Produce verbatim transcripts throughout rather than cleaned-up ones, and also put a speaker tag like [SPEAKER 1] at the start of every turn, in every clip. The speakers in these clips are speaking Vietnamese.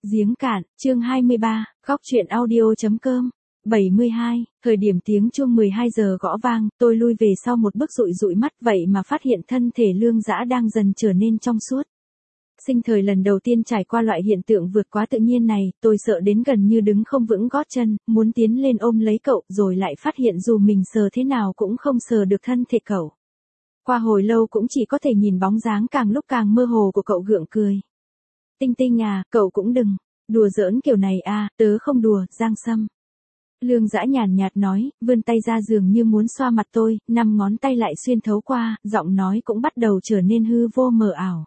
[SPEAKER 1] Giếng cạn, chương hai mươi ba, góc chuyện audio chấm com. bảy mươi hai, thời điểm tiếng chuông mười hai giờ gõ vang, tôi lui về sau một bước dụi dụi mắt vậy mà phát hiện thân thể Lương Dã đang dần trở nên trong suốt. Sinh thời lần đầu tiên trải qua loại hiện tượng vượt quá tự nhiên này, tôi sợ đến gần như đứng không vững gót chân, muốn tiến lên ôm lấy cậu, rồi lại phát hiện dù mình sờ thế nào cũng không sờ được thân thể cậu. Qua hồi lâu cũng chỉ có thể nhìn bóng dáng càng lúc càng mơ hồ của cậu gượng cười. Tinh Tinh à, cậu cũng đừng đùa giỡn kiểu này à, tớ không đùa, Giang Sâm. Lương Dã nhàn nhạt nói, vươn tay ra giường như muốn xoa mặt tôi, năm ngón tay lại xuyên thấu qua, giọng nói cũng bắt đầu trở nên hư vô mờ ảo.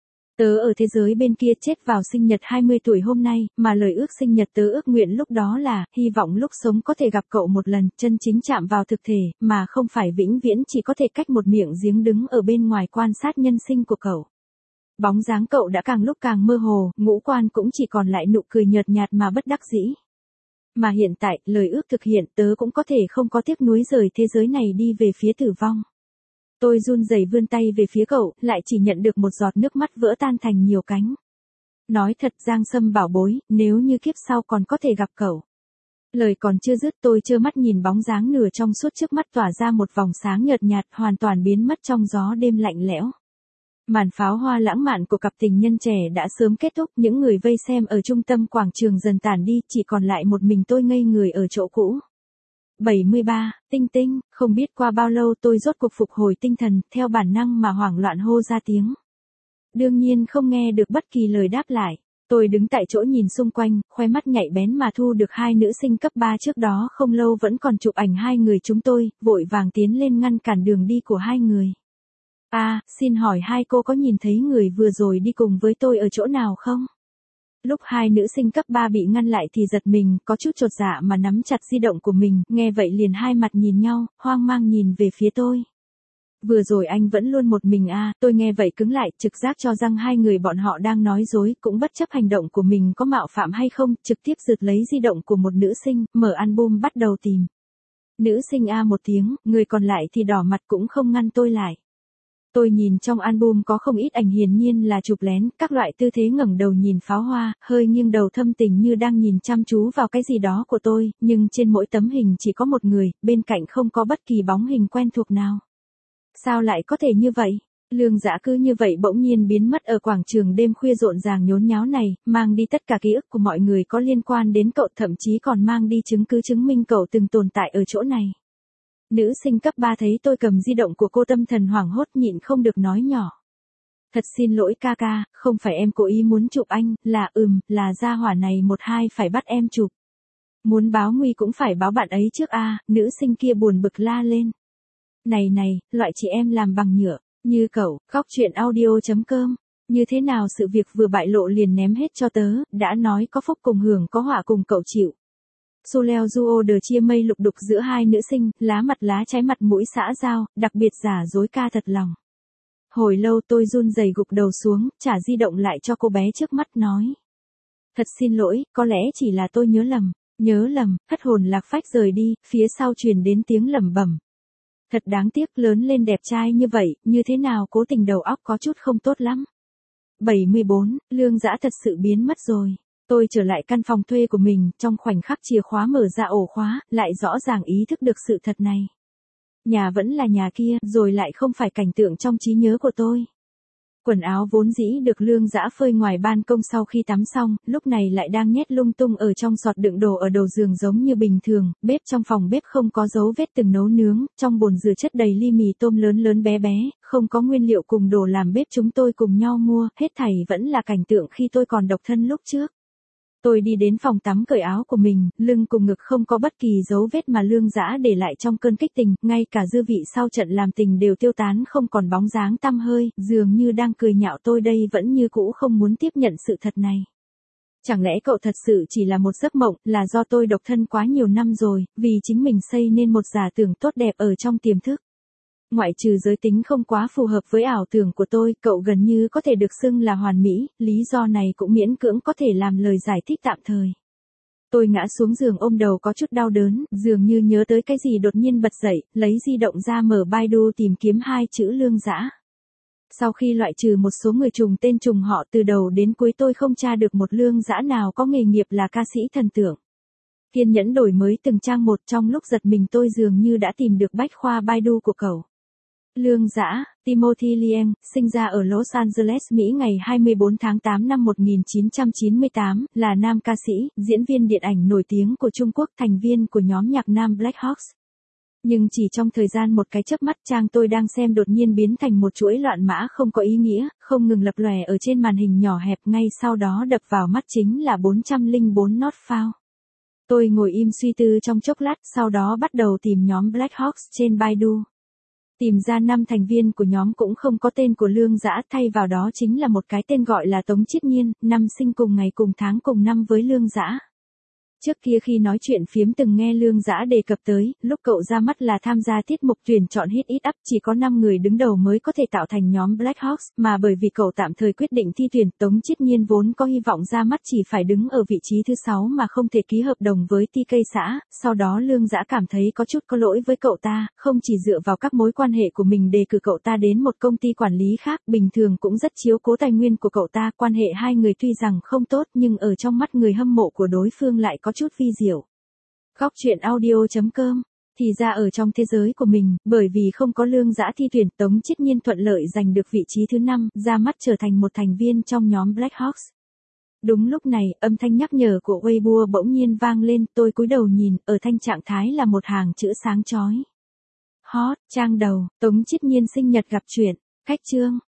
[SPEAKER 1] Tớ ở thế giới bên kia chết vào sinh nhật hai mươi tuổi hôm nay, mà lời ước sinh nhật tớ ước nguyện lúc đó là, hy vọng lúc sống có thể gặp cậu một lần, chân chính chạm vào thực thể, mà không phải vĩnh viễn chỉ có thể cách một miệng giếng đứng ở bên ngoài quan sát nhân sinh của cậu. Bóng dáng cậu đã càng lúc càng mơ hồ, ngũ quan cũng chỉ còn lại nụ cười nhợt nhạt mà bất đắc dĩ. Mà hiện tại, lời ước thực hiện, tớ cũng có thể không có tiếc nuối rời thế giới này đi về phía tử vong. Tôi run rẩy vươn tay về phía cậu, lại chỉ nhận được một giọt nước mắt vỡ tan thành nhiều cánh. Nói thật Giang Sâm bảo bối, nếu như kiếp sau còn có thể gặp cậu. Lời còn chưa dứt tôi trơ mắt nhìn bóng dáng nửa trong suốt trước mắt tỏa ra một vòng sáng nhợt nhạt hoàn toàn biến mất trong gió đêm lạnh lẽo. Màn pháo hoa lãng mạn của cặp tình nhân trẻ đã sớm kết thúc, những người vây xem ở trung tâm quảng trường dần tản đi, chỉ còn lại một mình tôi ngây người ở chỗ cũ. bảy mươi ba, Tinh Tinh, không biết qua bao lâu tôi rốt cuộc phục hồi tinh thần, theo bản năng mà hoảng loạn hô ra tiếng. Đương nhiên không nghe được bất kỳ lời đáp lại. Tôi đứng tại chỗ nhìn xung quanh, khoe mắt nhạy bén mà thu được hai nữ sinh cấp ba trước đó không lâu vẫn còn chụp ảnh hai người chúng tôi, vội vàng tiến lên ngăn cản đường đi của hai người. À, xin hỏi hai cô có nhìn thấy người vừa rồi đi cùng với tôi ở chỗ nào không? Lúc hai nữ sinh cấp ba bị ngăn lại thì giật mình, có chút chột dạ mà nắm chặt di động của mình, nghe vậy liền hai mặt nhìn nhau, hoang mang nhìn về phía tôi. Vừa rồi anh vẫn luôn một mình à, tôi nghe vậy cứng lại, trực giác cho rằng hai người bọn họ đang nói dối, cũng bất chấp hành động của mình có mạo phạm hay không, trực tiếp giật lấy di động của một nữ sinh, mở album bắt đầu tìm. Nữ sinh A một tiếng, người còn lại thì đỏ mặt cũng không ngăn tôi lại. Tôi nhìn trong album có không ít ảnh hiển nhiên là chụp lén, các loại tư thế ngẩng đầu nhìn pháo hoa, hơi nghiêng đầu thâm tình như đang nhìn chăm chú vào cái gì đó của tôi, nhưng trên mỗi tấm hình chỉ có một người, bên cạnh không có bất kỳ bóng hình quen thuộc nào. Sao lại có thể như vậy? Lương Dã cứ như vậy bỗng nhiên biến mất ở quảng trường đêm khuya rộn ràng nhốn nháo này, mang đi tất cả ký ức của mọi người có liên quan đến cậu, thậm chí còn mang đi chứng cứ chứng minh cậu từng tồn tại ở chỗ này. Nữ sinh cấp ba thấy tôi cầm di động của cô tâm thần hoảng hốt nhịn không được nói nhỏ. Thật xin lỗi ca ca, không phải em cố ý muốn chụp anh, là ừm, là gia hỏa này một hai phải bắt em chụp. Muốn báo nguy cũng phải báo bạn ấy trước a, nữ sinh kia buồn bực la lên. Này này, loại chị em làm bằng nhựa, như cậu, góc chuyện audio chấm com. Như thế nào sự việc vừa bại lộ liền ném hết cho tớ, đã nói có phúc cùng hưởng có họa cùng cậu chịu. Su leo duo đờ chia mây lục đục giữa hai nữ sinh, lá mặt lá trái mặt mũi xã giao, đặc biệt giả dối ca thật lòng. Hồi lâu tôi run rẩy gục đầu xuống, trả di động lại cho cô bé trước mắt nói. Thật xin lỗi, có lẽ chỉ là tôi nhớ lầm, nhớ lầm, thất hồn lạc phách rời đi, phía sau truyền đến tiếng lẩm bẩm. Thật đáng tiếc, lớn lên đẹp trai như vậy, như thế nào cố tình đầu óc có chút không tốt lắm. bảy mươi bốn, Lương Dã thật sự biến mất rồi. Tôi trở lại căn phòng thuê của mình, trong khoảnh khắc chìa khóa mở ra ổ khóa, lại rõ ràng ý thức được sự thật này. Nhà vẫn là nhà kia, rồi lại không phải cảnh tượng trong trí nhớ của tôi. Quần áo vốn dĩ được Lương Dã phơi ngoài ban công sau khi tắm xong, lúc này lại đang nhét lung tung ở trong sọt đựng đồ ở đầu giường giống như bình thường, bếp trong phòng bếp không có dấu vết từng nấu nướng, trong bồn rửa chất đầy ly mì tôm lớn lớn bé bé, không có nguyên liệu cùng đồ làm bếp chúng tôi cùng nhau mua, hết thảy vẫn là cảnh tượng khi tôi còn độc thân lúc trước. Tôi đi đến phòng tắm cởi áo của mình, lưng cùng ngực không có bất kỳ dấu vết mà Lương Dã để lại trong cơn kích tình, ngay cả dư vị sau trận làm tình đều tiêu tán không còn bóng dáng tăm hơi, dường như đang cười nhạo tôi đây vẫn như cũ không muốn tiếp nhận sự thật này. Chẳng lẽ cậu thật sự chỉ là một giấc mộng, là do tôi độc thân quá nhiều năm rồi, vì chính mình xây nên một giả tưởng tốt đẹp ở trong tiềm thức. Ngoại trừ giới tính không quá phù hợp với ảo tưởng của tôi, cậu gần như có thể được xưng là hoàn mỹ, lý do này cũng miễn cưỡng có thể làm lời giải thích tạm thời. Tôi ngã xuống giường ôm đầu có chút đau đớn, dường như nhớ tới cái gì đột nhiên bật dậy, lấy di động ra mở Baidu tìm kiếm hai chữ Lương Dã. Sau khi loại trừ một số người trùng tên trùng họ từ đầu đến cuối tôi không tra được một lương dã nào có nghề nghiệp là ca sĩ thần tượng. Kiên nhẫn đổi mới từng trang một, trong lúc giật mình tôi dường như đã tìm được bách khoa Baidu của cậu. Lương dã, Timothy Leung, sinh ra ở Los Angeles, Mỹ ngày hai mươi bốn tháng tám năm một nghìn chín trăm chín mươi tám, là nam ca sĩ, diễn viên điện ảnh nổi tiếng của Trung Quốc, thành viên của nhóm nhạc nam Black Hawks. Nhưng chỉ trong thời gian một cái chớp mắt, trang tôi đang xem đột nhiên biến thành một chuỗi loạn mã không có ý nghĩa, không ngừng lập lòe ở trên màn hình nhỏ hẹp, ngay sau đó đập vào mắt chính là bốn trăm lẻ bốn not found. Tôi ngồi im suy tư trong chốc lát, sau đó bắt đầu tìm nhóm Black Hawks trên Baidu. Tìm ra năm thành viên của nhóm cũng không có tên của Lương Dã, thay vào đó chính là một cái tên gọi là Tống Chiết Nhiên, năm sinh cùng ngày cùng tháng cùng năm với Lương Dã. Trước kia khi nói chuyện phiếm từng nghe Lương Dã đề cập tới, lúc cậu ra mắt là tham gia tiết mục tuyển chọn Hit It Up, chỉ có năm người đứng đầu mới có thể tạo thành nhóm Black Hawks, mà bởi vì cậu tạm thời quyết định thi tuyển, Tống Chiết Nhiên vốn có hy vọng ra mắt chỉ phải đứng ở vị trí thứ sáu mà không thể ký hợp đồng với tê ca xã, sau đó Lương Dã cảm thấy có chút có lỗi với cậu ta, không chỉ dựa vào các mối quan hệ của mình đề cử cậu ta đến một công ty quản lý khác, bình thường cũng rất chiếu cố tài nguyên của cậu ta, quan hệ hai người tuy rằng không tốt nhưng ở trong mắt người hâm mộ của đối phương lại có chút vi diệu. Góc truyện audio chấm com. Thì ra ở trong thế giới của mình, bởi vì không có Lương Dã thi tuyển, Tống Chiết Nhiên thuận lợi giành được vị trí thứ năm, ra mắt trở thành một thành viên trong nhóm Black Hawks. Đúng lúc này, âm thanh nhắc nhở của Weibo bỗng nhiên vang lên, tôi cúi đầu nhìn, ở thanh trạng thái là một hàng chữ sáng chói. Hot, trang đầu, Tống Chiết Nhiên sinh nhật gặp chuyện, cách chương.